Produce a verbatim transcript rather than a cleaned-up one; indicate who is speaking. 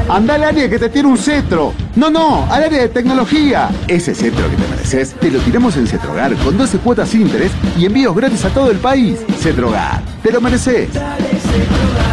Speaker 1: Anda al área que te tiene un cetro. No, no, al área de tecnología. Ese cetro que te mereces, te lo tiramos en Cetrogar con doce cuotas sin interés y envíos gratis a todo el país. Cetrogar, te lo mereces.
Speaker 2: Dale, Cetrogar.